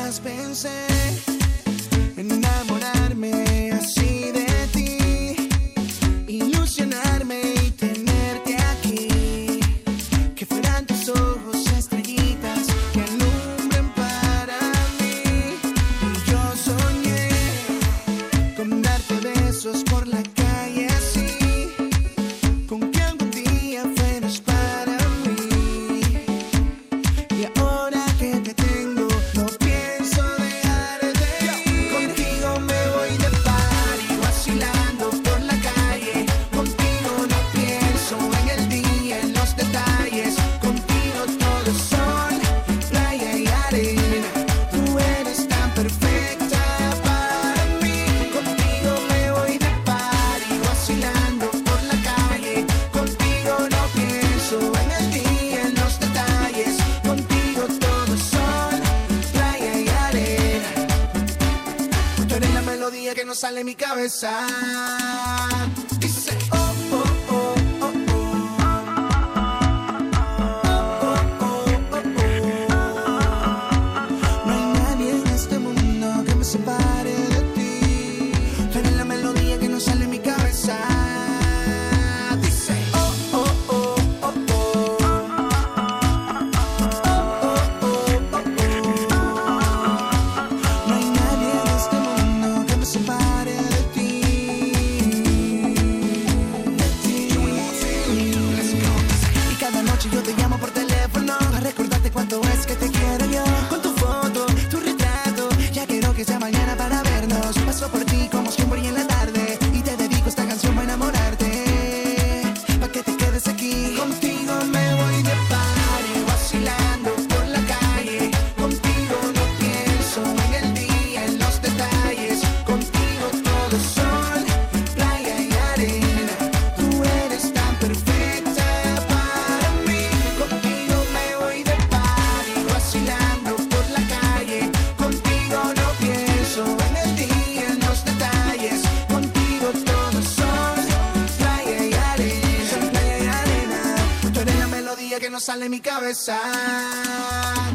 Jamás pensé en enamorarme así de ti, ilusionarme y tenerte aquí, que fueran tus ojos estrellitas que alumbren para mí. Y yo soñé con darte besos por la calle así, con que algún día fueras para mí. Y ahora que te tengo no pienso dejar de ir. Contigo me voy de party vacilando por la calle. Contigo no pienso en el día, en los detalles. Contigo todo es sol, playa y arena. Tú eres tan perfecta para mí. Contigo me voy de party vacilando por la calle. Contigo no pienso en el día, en los detalles. Contigo todo es sol, playa y arena. Tú eres la melodía que no sale de mi cabeza. Dice oh, oh, oh, oh, oh. Oh, oh, oh, oh. No hay nadie en este mundo que me separe de ti. Tú eres la melodía que no sale de mi cabeza. Dice oh, oh, oh, oh, oh. No hay nadie en este mundo que me separe de ti. Y cada noche yo te llamo por teléfono a recordarte cuánto es que te quiero yo. Con tu foto, tu retrato, ya quiero que sea mañana para vernos. Paso por ti como siempre y en la tarde y te dedico esta canción para enamorarte, pa' que te quedes aquí. Contigo me voy de party vacilando por la calle. Contigo no pienso en el día, en los detalles. Contigo todo es sol, playa y arena. Tú eres tan perfecta para mí. Contigo me voy de party vacilando por la calle. Contigo no pienso en el día, en los detalles. Contigo todo es sol, playa y arena. Sol, playa y arena. Tú eres la melodía que no sale de mi cabeza.